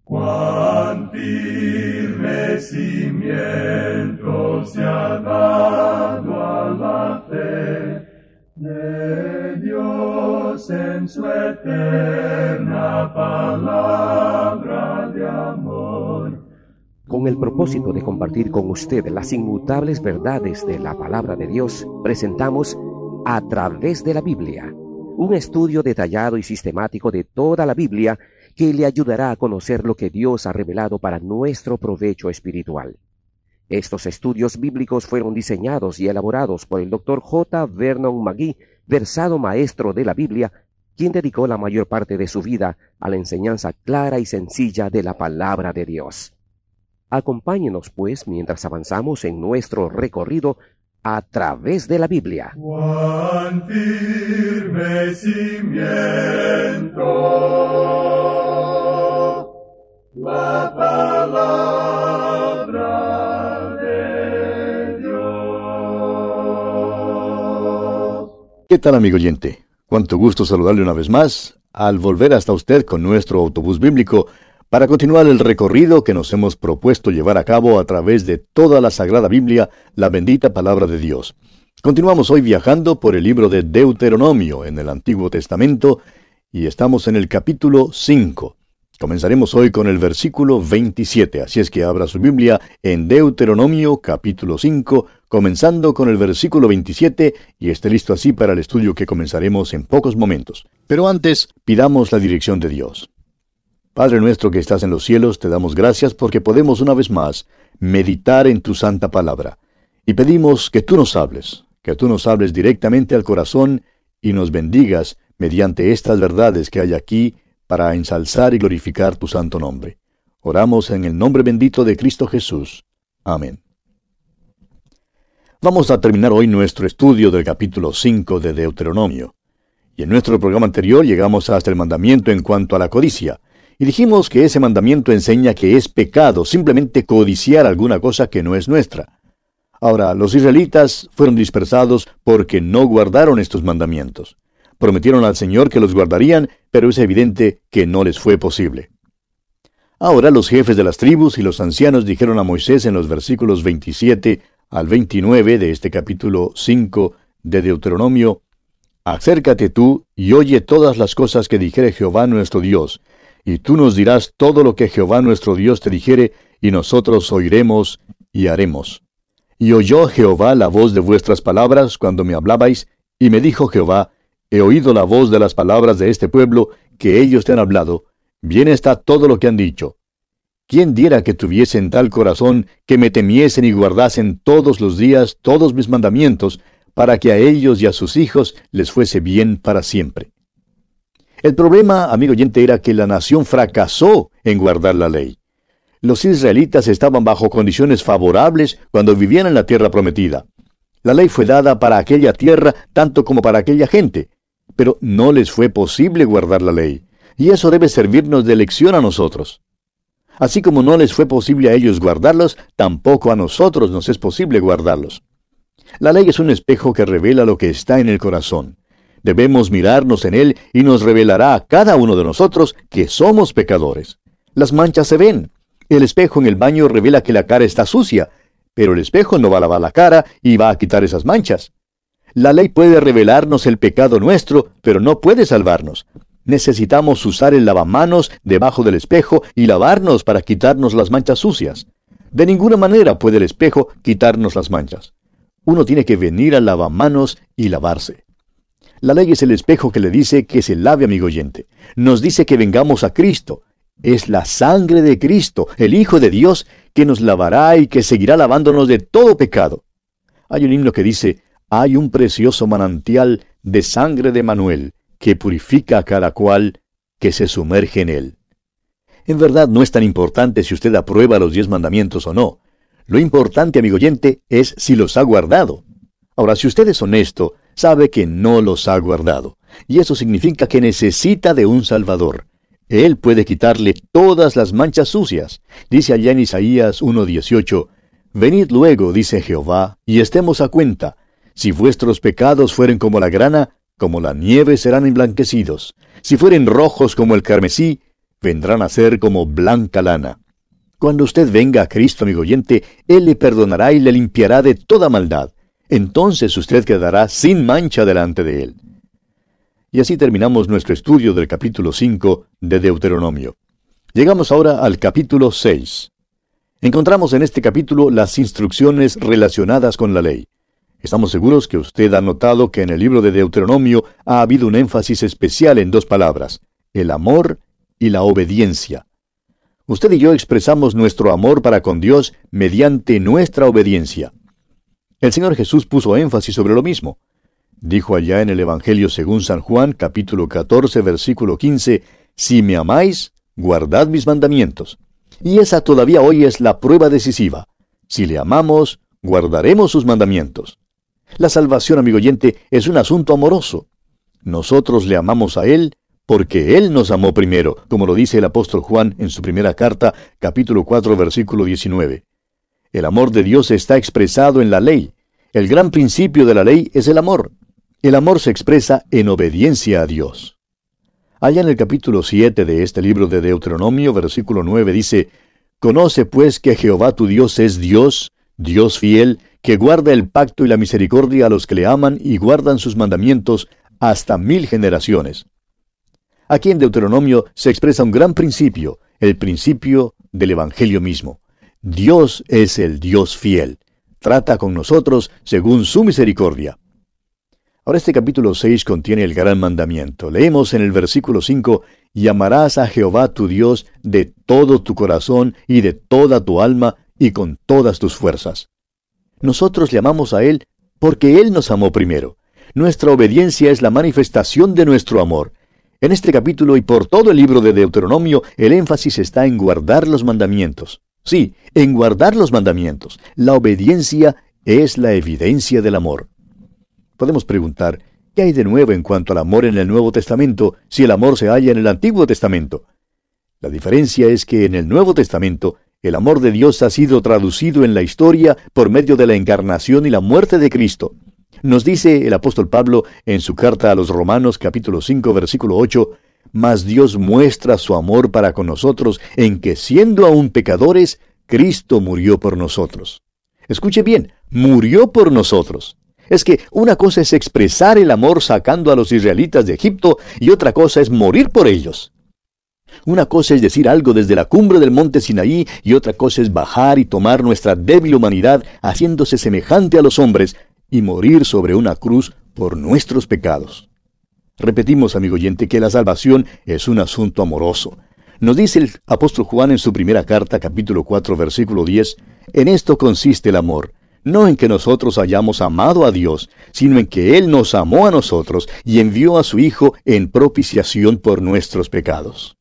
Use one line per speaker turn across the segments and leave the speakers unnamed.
Cuán firme cimiento se ha dado a la fe de Dios en su eterna palabra de amor.
Con el propósito de compartir con usted las inmutables verdades de la palabra de Dios, presentamos A Través de la Biblia, un estudio detallado y sistemático de toda la Biblia que le ayudará a conocer lo que Dios ha revelado para nuestro provecho espiritual. Estos estudios bíblicos fueron diseñados y elaborados por el Dr. J. Vernon McGee, versado maestro de la Biblia, quien dedicó la mayor parte de su vida a la enseñanza clara y sencilla de la palabra de Dios. Acompáñenos, pues, mientras avanzamos en nuestro recorrido a través de la Biblia.
Cuán firme cimiento la palabra de Dios.
¿Qué tal, amigo oyente? Cuánto gusto saludarle una vez más al volver hasta usted con nuestro autobús bíblico para continuar el recorrido que nos hemos propuesto llevar a cabo a través de toda la Sagrada Biblia, la bendita palabra de Dios. Continuamos hoy viajando por el libro de Deuteronomio en el Antiguo Testamento y estamos en el capítulo 5. Comenzaremos hoy con el versículo 27, así es que abra su Biblia en Deuteronomio capítulo 5, comenzando con el versículo 27 y esté listo así para el estudio que comenzaremos en pocos momentos. Pero antes, pidamos la dirección de Dios. Padre nuestro que estás en los cielos, te damos gracias porque podemos una vez más meditar en tu santa palabra. Y pedimos que tú nos hables directamente al corazón y nos bendigas mediante estas verdades que hay aquí para ensalzar y glorificar tu santo nombre. Oramos en el nombre bendito de Cristo Jesús. Amén. Vamos a terminar hoy nuestro estudio del capítulo 5 de Deuteronomio. Y en nuestro programa anterior llegamos hasta el mandamiento en cuanto a la codicia. Y dijimos que ese mandamiento enseña que es pecado simplemente codiciar alguna cosa que no es nuestra. Ahora, los israelitas fueron dispersados porque no guardaron estos mandamientos. Prometieron al Señor que los guardarían, pero es evidente que no les fue posible. Ahora los jefes de las tribus y los ancianos dijeron a Moisés en los versículos 27 al 29 de este capítulo 5 de Deuteronomio: Acércate tú y oye todas las cosas que dijere Jehová nuestro Dios, y tú nos dirás todo lo que Jehová nuestro Dios te dijere, y nosotros oiremos y haremos. Y oyó Jehová la voz de vuestras palabras cuando me hablabais, y me dijo Jehová: He oído la voz de las palabras de este pueblo, que ellos te han hablado. Bien está todo lo que han dicho. ¿Quién diera que tuviesen tal corazón, que me temiesen y guardasen todos los días todos mis mandamientos, para que a ellos y a sus hijos les fuese bien para siempre? El problema, amigo oyente, era que la nación fracasó en guardar la ley. Los israelitas estaban bajo condiciones favorables cuando vivían en la tierra prometida. La ley fue dada para aquella tierra tanto como para aquella gente, pero no les fue posible guardar la ley, y eso debe servirnos de lección a nosotros. Así como no les fue posible a ellos guardarlos, tampoco a nosotros nos es posible guardarlos. La ley es un espejo que revela lo que está en el corazón. Debemos mirarnos en él y nos revelará a cada uno de nosotros que somos pecadores. Las manchas se ven. El espejo en el baño revela que la cara está sucia, pero el espejo no va a lavar la cara y va a quitar esas manchas. La ley puede revelarnos el pecado nuestro, pero no puede salvarnos. Necesitamos usar el lavamanos debajo del espejo y lavarnos para quitarnos las manchas sucias. De ninguna manera puede el espejo quitarnos las manchas. Uno tiene que venir al lavamanos y lavarse. La ley es el espejo que le dice que se lave, amigo oyente. Nos dice que vengamos a Cristo. Es la sangre de Cristo, el Hijo de Dios, que nos lavará y que seguirá lavándonos de todo pecado. Hay un himno que dice: hay un precioso manantial de sangre de Manuel, que purifica a cada cual que se sumerge en él. En verdad no es tan importante si usted aprueba los 10 mandamientos o no. Lo importante, amigo oyente, es si los ha guardado. Ahora, si usted es honesto, sabe que no los ha guardado. Y eso significa que necesita de un Salvador. Él puede quitarle todas las manchas sucias. Dice allá en Isaías 1:18, Venid luego, dice Jehová, y estemos a cuenta. Si vuestros pecados fueren como la grana, como la nieve serán emblanquecidos. Si fueren rojos como el carmesí, vendrán a ser como blanca lana. Cuando usted venga a Cristo, amigo oyente, Él le perdonará y le limpiará de toda maldad. Entonces usted quedará sin mancha delante de Él. Y así terminamos nuestro estudio del capítulo 5 de Deuteronomio. Llegamos ahora al capítulo 6. Encontramos en este capítulo las instrucciones relacionadas con la ley. Estamos seguros que usted ha notado que en el libro de Deuteronomio ha habido un énfasis especial en dos palabras, el amor y la obediencia. Usted y yo expresamos nuestro amor para con Dios mediante nuestra obediencia. El Señor Jesús puso énfasis sobre lo mismo. Dijo allá en el Evangelio según San Juan, capítulo 14, versículo 15, «Si me amáis, guardad mis mandamientos». Y esa todavía hoy es la prueba decisiva. Si le amamos, guardaremos sus mandamientos. La salvación, amigo oyente, es un asunto amoroso. Nosotros le amamos a Él porque Él nos amó primero, como lo dice el apóstol Juan en su primera carta, capítulo 4, versículo 19. El amor de Dios está expresado en la ley. El gran principio de la ley es el amor. El amor se expresa en obediencia a Dios. Allá en el capítulo 7 de este libro de Deuteronomio, versículo 9, dice, «Conoce pues que Jehová tu Dios es Dios, Dios fiel, que guarda el pacto y la misericordia a los que le aman y guardan sus mandamientos hasta 1000 generaciones». Aquí en Deuteronomio se expresa un gran principio, el principio del Evangelio mismo. Dios es el Dios fiel. Trata con nosotros según su misericordia. Ahora este capítulo 6 contiene el gran mandamiento. Leemos en el versículo 5, «Y amarás a Jehová tu Dios de todo tu corazón y de toda tu alma y con todas tus fuerzas». Nosotros le amamos a Él porque Él nos amó primero. Nuestra obediencia es la manifestación de nuestro amor. En este capítulo y por todo el libro de Deuteronomio, el énfasis está en guardar los mandamientos. Sí, en guardar los mandamientos. La obediencia es la evidencia del amor. Podemos preguntar, ¿qué hay de nuevo en cuanto al amor en el Nuevo Testamento si el amor se halla en el Antiguo Testamento? La diferencia es que en el Nuevo Testamento, el amor de Dios ha sido traducido en la historia por medio de la encarnación y la muerte de Cristo. Nos dice el apóstol Pablo en su carta a los Romanos, capítulo 5, versículo 8, «Mas Dios muestra su amor para con nosotros en que, siendo aún pecadores, Cristo murió por nosotros». Escuche bien, murió por nosotros. Es que una cosa es expresar el amor sacando a los israelitas de Egipto y otra cosa es morir por ellos. Una cosa es decir algo desde la cumbre del monte Sinaí y otra cosa es bajar y tomar nuestra débil humanidad haciéndose semejante a los hombres y morir sobre una cruz por nuestros pecados. Repetimos, amigo oyente, que la salvación es un asunto amoroso. Nos dice el apóstol Juan en su primera carta, capítulo 4, versículo 10, «En esto consiste el amor, no en que nosotros hayamos amado a Dios, sino en que Él nos amó a nosotros y envió a su Hijo en propiciación por nuestros pecados».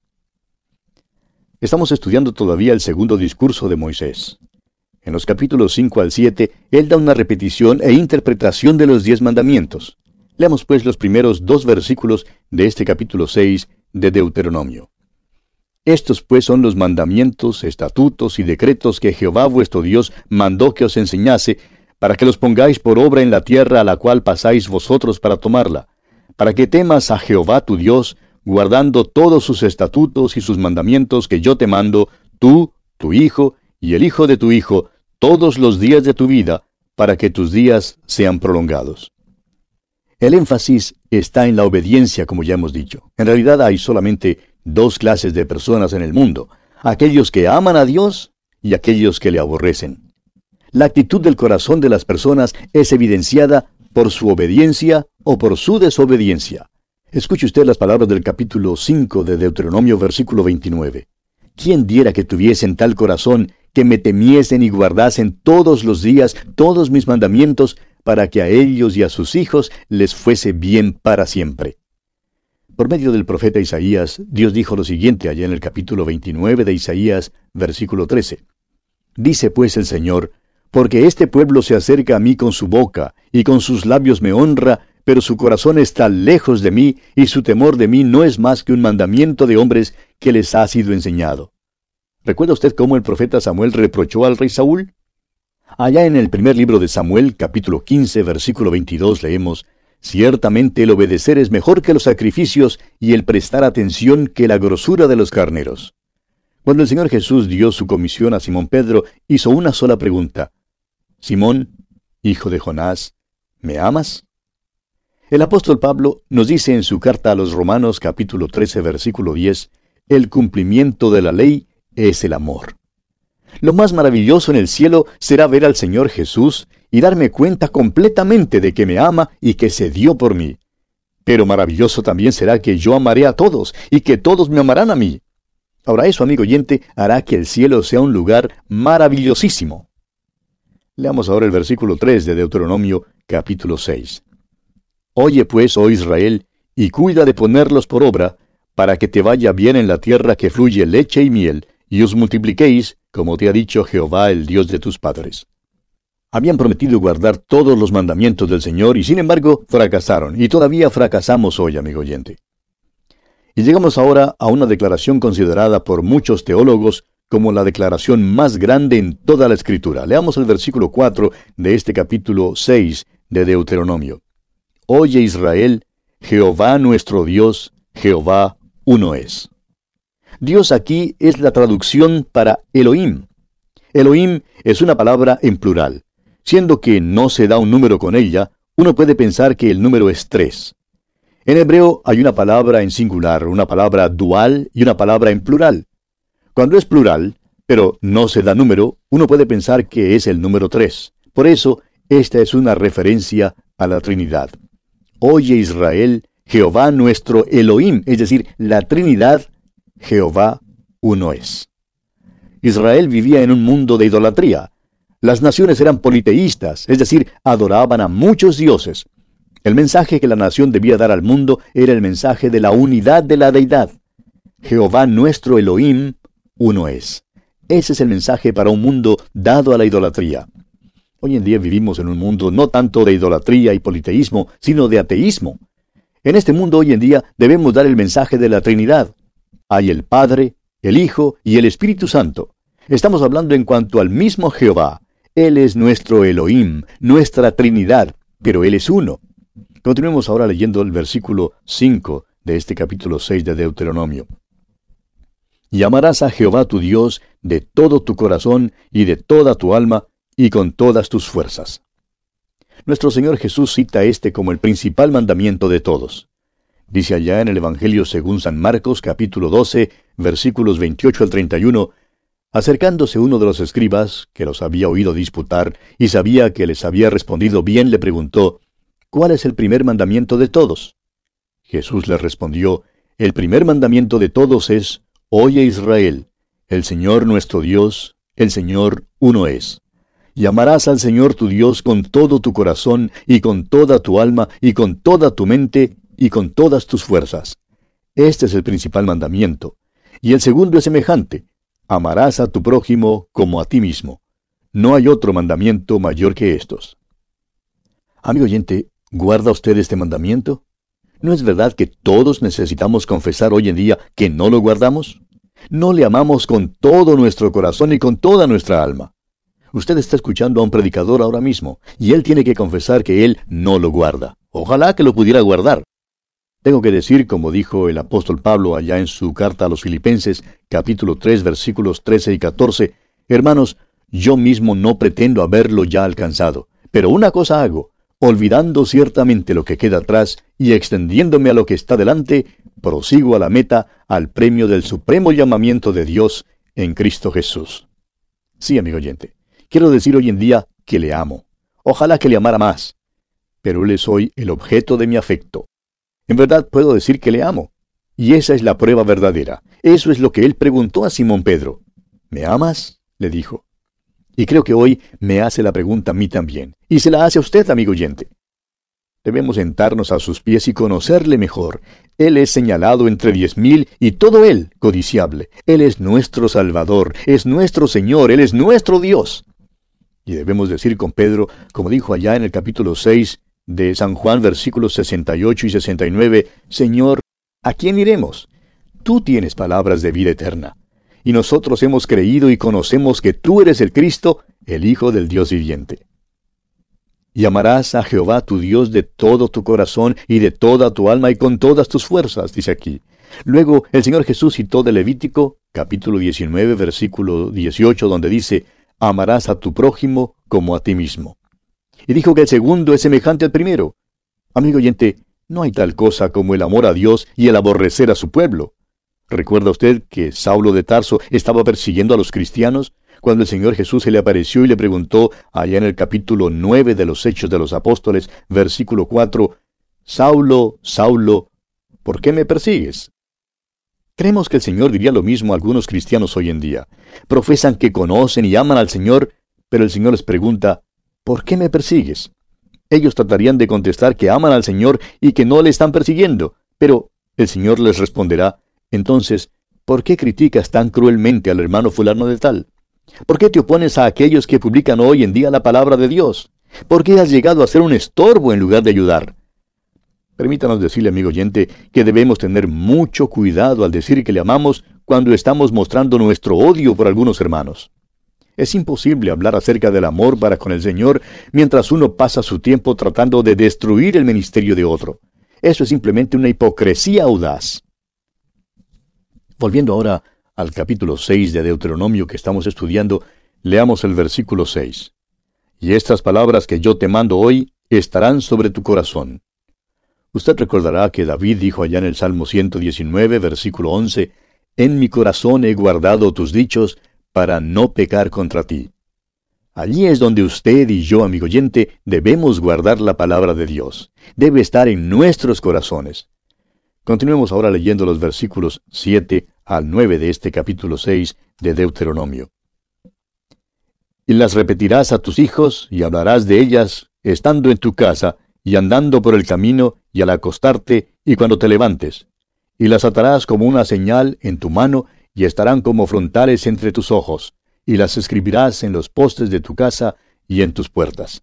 Estamos estudiando todavía el segundo discurso de Moisés. En los capítulos 5 al 7, él da una repetición e interpretación de los 10 mandamientos. Leamos pues los primeros 2 versículos de este capítulo 6 de Deuteronomio. «Estos pues son los mandamientos, estatutos y decretos que Jehová vuestro Dios mandó que os enseñase, para que los pongáis por obra en la tierra a la cual pasáis vosotros para tomarla, para que temas a Jehová tu Dios, guardando todos sus estatutos y sus mandamientos que yo te mando, tú, tu hijo y el hijo de tu hijo, todos los días de tu vida, para que tus días sean prolongados». El énfasis está en la obediencia, como ya hemos dicho. En realidad hay solamente 2 clases de personas en el mundo: aquellos que aman a Dios y aquellos que le aborrecen. La actitud del corazón de las personas es evidenciada por su obediencia o por su desobediencia. Escuche usted las palabras del capítulo 5 de Deuteronomio, versículo 29. «¿Quién diera que tuviesen tal corazón, que me temiesen y guardasen todos los días todos mis mandamientos, para que a ellos y a sus hijos les fuese bien para siempre?» Por medio del profeta Isaías, Dios dijo lo siguiente allá en el capítulo 29 de Isaías, versículo 13. «Dice pues el Señor, porque este pueblo se acerca a mí con su boca, y con sus labios me honra, pero su corazón está lejos de mí, y su temor de mí no es más que un mandamiento de hombres que les ha sido enseñado». ¿Recuerda usted cómo el profeta Samuel reprochó al rey Saúl? Allá en el primer libro de Samuel, capítulo 15, versículo 22, leemos, Ciertamente el obedecer es mejor que los sacrificios y el prestar atención que la grosura de los carneros. Cuando el Señor Jesús dio su comisión a Simón Pedro, hizo una sola pregunta. Simón, hijo de Jonás, ¿me amas? El apóstol Pablo nos dice en su carta a los Romanos capítulo 13 versículo 10, el cumplimiento de la ley es el amor. Lo más maravilloso en el cielo será ver al Señor Jesús y darme cuenta completamente de que me ama y que se dio por mí. Pero maravilloso también será que yo amaré a todos y que todos me amarán a mí. Ahora eso, amigo oyente, hará que el cielo sea un lugar maravillosísimo. Leamos ahora el versículo 3 de Deuteronomio capítulo 6. Oye pues, oh Israel, y cuida de ponerlos por obra, para que te vaya bien en la tierra que fluye leche y miel, y os multipliquéis, como te ha dicho Jehová, el Dios de tus padres. Habían prometido guardar todos los mandamientos del Señor, y sin embargo fracasaron, y todavía fracasamos hoy, amigo oyente. Y llegamos ahora a una declaración considerada por muchos teólogos como la declaración más grande en toda la Escritura. Leamos el versículo 4 de este capítulo 6 de Deuteronomio. Oye Israel, Jehová nuestro Dios, Jehová uno es. Dios aquí es la traducción para Elohim. Elohim es una palabra en plural. Siendo que no se da un número con ella, uno puede pensar que el número es 3. En hebreo hay una palabra en singular, una palabra dual y una palabra en plural. Cuando es plural, pero no se da número, uno puede pensar que es el número 3. Por eso, esta es una referencia a la Trinidad. Oye Israel, Jehová nuestro Elohim, es decir, la Trinidad, Jehová uno es. Israel vivía en un mundo de idolatría. Las naciones eran politeístas, es decir, adoraban a muchos dioses. El mensaje que la nación debía dar al mundo era el mensaje de la unidad de la deidad. Jehová nuestro Elohim, uno es. Ese es el mensaje para un mundo dado a la idolatría. Hoy en día vivimos en un mundo no tanto de idolatría y politeísmo, sino de ateísmo. En este mundo hoy en día debemos dar el mensaje de la Trinidad. Hay el Padre, el Hijo y el Espíritu Santo. Estamos hablando en cuanto al mismo Jehová. Él es nuestro Elohim, nuestra Trinidad, pero Él es uno. Continuemos ahora leyendo el versículo 5 de este capítulo 6 de Deuteronomio. Y amarás a Jehová tu Dios de todo tu corazón y de toda tu alma y con todas tus fuerzas. Nuestro Señor Jesús cita este como el principal mandamiento de todos. Dice allá en el Evangelio según San Marcos, capítulo 12, versículos 28 al 31, acercándose uno de los escribas, que los había oído disputar, y sabía que les había respondido bien, le preguntó, ¿cuál es el primer mandamiento de todos? Jesús le respondió, el primer mandamiento de todos es, Oye Israel, el Señor nuestro Dios, el Señor uno es. Y amarás al Señor tu Dios con todo tu corazón, y con toda tu alma, y con toda tu mente, y con todas tus fuerzas. Este es el principal mandamiento. Y el segundo es semejante. Amarás a tu prójimo como a ti mismo. No hay otro mandamiento mayor que estos. Amigo oyente, ¿guarda usted este mandamiento? ¿No es verdad que todos necesitamos confesar hoy en día que no lo guardamos? No le amamos con todo nuestro corazón y con toda nuestra alma. Usted está escuchando a un predicador ahora mismo, y él tiene que confesar que él no lo guarda. Ojalá que lo pudiera guardar. Tengo que decir, como dijo el apóstol Pablo allá en su carta a los Filipenses, capítulo 3, versículos 13 y 14, hermanos, yo mismo no pretendo haberlo ya alcanzado, pero una cosa hago, olvidando ciertamente lo que queda atrás y extendiéndome a lo que está delante, prosigo a la meta, al premio del supremo llamamiento de Dios en Cristo Jesús. Sí, amigo oyente, quiero decir hoy en día que le amo. Ojalá que le amara más, pero él es hoy el objeto de mi afecto. En verdad puedo decir que le amo, y esa es la prueba verdadera. Eso es lo que él preguntó a Simón Pedro. ¿Me amas?, le dijo. Y creo que hoy me hace la pregunta a mí también, y se la hace a usted, amigo oyente. Debemos sentarnos a sus pies y conocerle mejor. Él es señalado entre 10,000 y todo él codiciable. Él es nuestro Salvador, es nuestro Señor, Él es nuestro Dios. Y debemos decir con Pedro, como dijo allá en el capítulo 6 de San Juan, versículos 68 y 69, Señor, ¿a quién iremos? Tú tienes palabras de vida eterna. Y nosotros hemos creído y conocemos que tú eres el Cristo, el Hijo del Dios viviente. Y amarás a Jehová tu Dios de todo tu corazón y de toda tu alma y con todas tus fuerzas, dice aquí. Luego el Señor Jesús citó de Levítico, capítulo 19, versículo 18, donde dice, amarás a tu prójimo como a ti mismo. Y dijo que el segundo es semejante al primero. Amigo oyente, no hay tal cosa como el amor a Dios y el aborrecer a su pueblo. ¿Recuerda usted que Saulo de Tarso estaba persiguiendo a los cristianos? Cuando el Señor Jesús se le apareció y le preguntó, allá en el capítulo 9 de los Hechos de los Apóstoles, versículo 4, Saulo, Saulo, ¿por qué me persigues? Creemos que el Señor diría lo mismo a algunos cristianos hoy en día. Profesan que conocen y aman al Señor, pero el Señor les pregunta, ¿por qué me persigues? Ellos tratarían de contestar que aman al Señor y que no le están persiguiendo, pero el Señor les responderá, entonces, ¿por qué criticas tan cruelmente al hermano fulano de tal? ¿Por qué te opones a aquellos que publican hoy en día la palabra de Dios? ¿Por qué has llegado a ser un estorbo en lugar de ayudar? Permítanos decirle, amigo oyente, que debemos tener mucho cuidado al decir que le amamos cuando estamos mostrando nuestro odio por algunos hermanos. Es imposible hablar acerca del amor para con el Señor mientras uno pasa su tiempo tratando de destruir el ministerio de otro. Eso es simplemente una hipocresía audaz. Volviendo ahora al capítulo 6 de Deuteronomio que estamos estudiando, leamos el versículo 6. Y estas palabras que yo te mando hoy estarán sobre tu corazón. Usted recordará que David dijo allá en el Salmo 119, versículo 11, en mi corazón he guardado tus dichos para no pecar contra ti. Allí es donde usted y yo, amigo oyente, debemos guardar la palabra de Dios. Debe estar en nuestros corazones. Continuemos ahora leyendo los versículos 7 al 9 de este capítulo 6 de Deuteronomio. Y las repetirás a tus hijos y hablarás de ellas estando en tu casa y andando por el camino y al acostarte y cuando te levantes. Y las atarás como una señal en tu mano y estarán como frontales entre tus ojos, y las escribirás en los postes de tu casa y en tus puertas.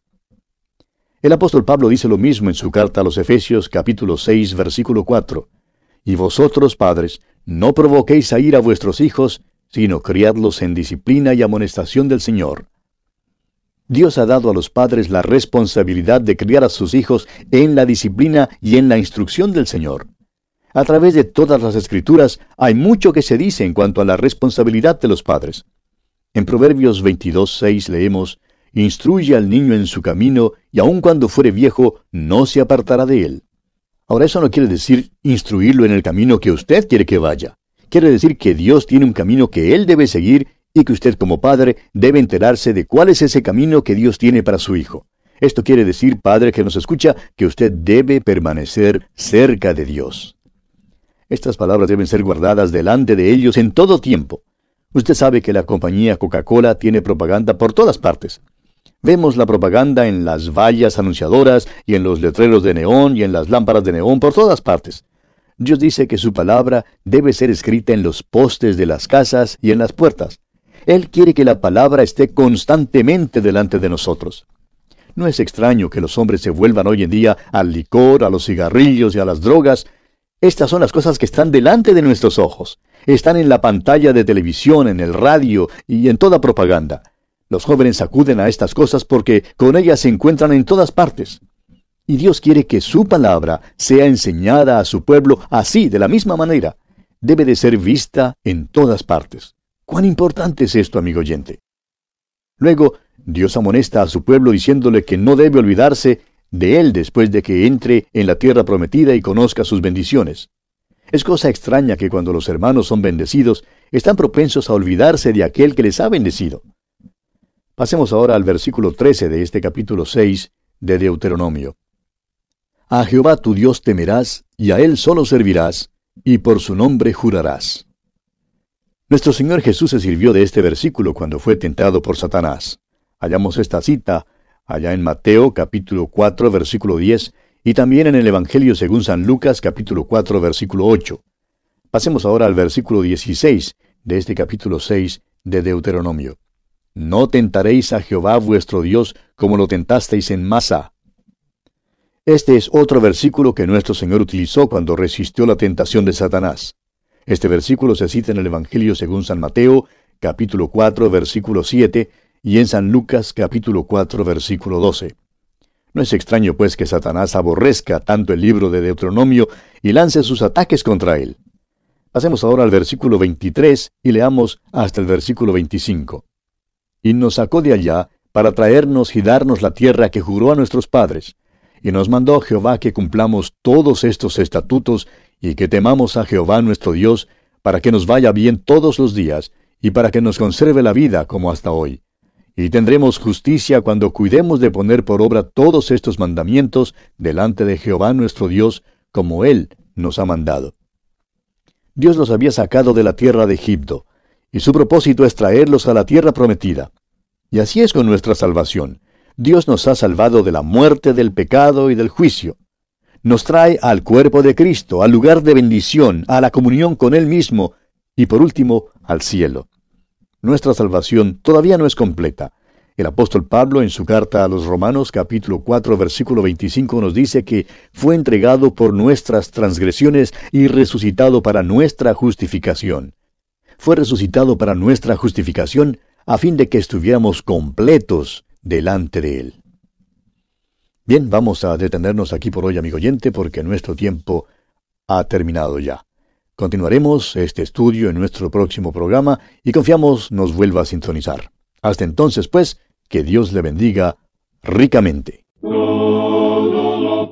El apóstol Pablo dice lo mismo en su carta a los Efesios capítulo 6 versículo 4. Y vosotros, padres, no provoquéis a ira a vuestros hijos, sino criadlos en disciplina y amonestación del Señor. Dios ha dado a los padres la responsabilidad de criar a sus hijos en la disciplina y en la instrucción del Señor. A través de todas las Escrituras hay mucho que se dice en cuanto a la responsabilidad de los padres. En Proverbios 22:6 leemos, Instruye al niño en su camino, y aun cuando fuere viejo, no se apartará de él. Ahora, eso no quiere decir instruirlo en el camino que usted quiere que vaya. Quiere decir que Dios tiene un camino que él debe seguir y que usted como padre debe enterarse de cuál es ese camino que Dios tiene para su hijo. Esto quiere decir, padre que nos escucha, que usted debe permanecer cerca de Dios. Estas palabras deben ser guardadas delante de ellos en todo tiempo. Usted sabe que la compañía Coca-Cola tiene propaganda por todas partes. Vemos la propaganda en las vallas anunciadoras y en los letreros de neón y en las lámparas de neón por todas partes. Dios dice que su palabra debe ser escrita en los postes de las casas y en las puertas. Él quiere que la palabra esté constantemente delante de nosotros. No es extraño que los hombres se vuelvan hoy en día al licor, a los cigarrillos y a las drogas. Estas son las cosas que están delante de nuestros ojos. Están en la pantalla de televisión, en el radio y en toda propaganda. Los jóvenes acuden a estas cosas porque con ellas se encuentran en todas partes. Y Dios quiere que su palabra sea enseñada a su pueblo así, de la misma manera. Debe de ser vista en todas partes. ¿Cuán importante es esto, amigo oyente? Luego, Dios amonesta a su pueblo diciéndole que no debe olvidarse de él después de que entre en la tierra prometida y conozca sus bendiciones. Es cosa extraña que cuando los hermanos son bendecidos, están propensos a olvidarse de aquel que les ha bendecido. Pasemos ahora al versículo 13 de este capítulo 6 de Deuteronomio. A Jehová tu Dios temerás, y a él solo servirás, y por su nombre jurarás. Nuestro Señor Jesús se sirvió de este versículo cuando fue tentado por Satanás. Hallamos esta cita allá en Mateo capítulo 4 versículo 10 y también en el Evangelio según San Lucas capítulo 4 versículo 8. Pasemos ahora al versículo 16 de este capítulo 6 de Deuteronomio. No tentaréis a Jehová vuestro Dios como lo tentasteis en Masa. Este es otro versículo que nuestro Señor utilizó cuando resistió la tentación de Satanás. Este versículo se cita en el Evangelio según San Mateo, capítulo 4, versículo 7, y en San Lucas, capítulo 4, versículo 12. No es extraño, pues, que Satanás aborrezca tanto el libro de Deuteronomio y lance sus ataques contra él. Pasemos ahora al versículo 23 y leamos hasta el versículo 25. Y nos sacó de allá para traernos y darnos la tierra que juró a nuestros padres. Y nos mandó Jehová que cumplamos todos estos estatutos y que temamos a Jehová nuestro Dios, para que nos vaya bien todos los días y para que nos conserve la vida como hasta hoy. Y tendremos justicia cuando cuidemos de poner por obra todos estos mandamientos delante de Jehová nuestro Dios, como Él nos ha mandado. Dios los había sacado de la tierra de Egipto, y su propósito es traerlos a la tierra prometida. Y así es con nuestra salvación. Dios nos ha salvado de la muerte, del pecado y del juicio. Nos trae al cuerpo de Cristo, al lugar de bendición, a la comunión con Él mismo, y por último, al cielo. Nuestra salvación todavía no es completa. El apóstol Pablo, en su carta a los Romanos, capítulo 4, versículo 25, nos dice que fue entregado por nuestras transgresiones y resucitado para nuestra justificación. Fue resucitado para nuestra justificación a fin de que estuviéramos completos delante de Él. Bien, vamos a detenernos aquí por hoy, amigo oyente, porque nuestro tiempo ha terminado ya. Continuaremos este estudio en nuestro próximo programa y confiamos nos vuelva a sintonizar. Hasta entonces, pues, que Dios le bendiga ricamente.
Todo lo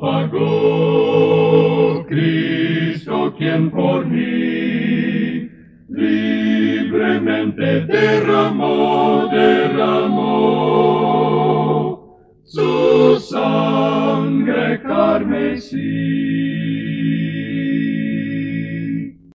pagó Cristo, quien por mí libremente derramó su sangre carmesí.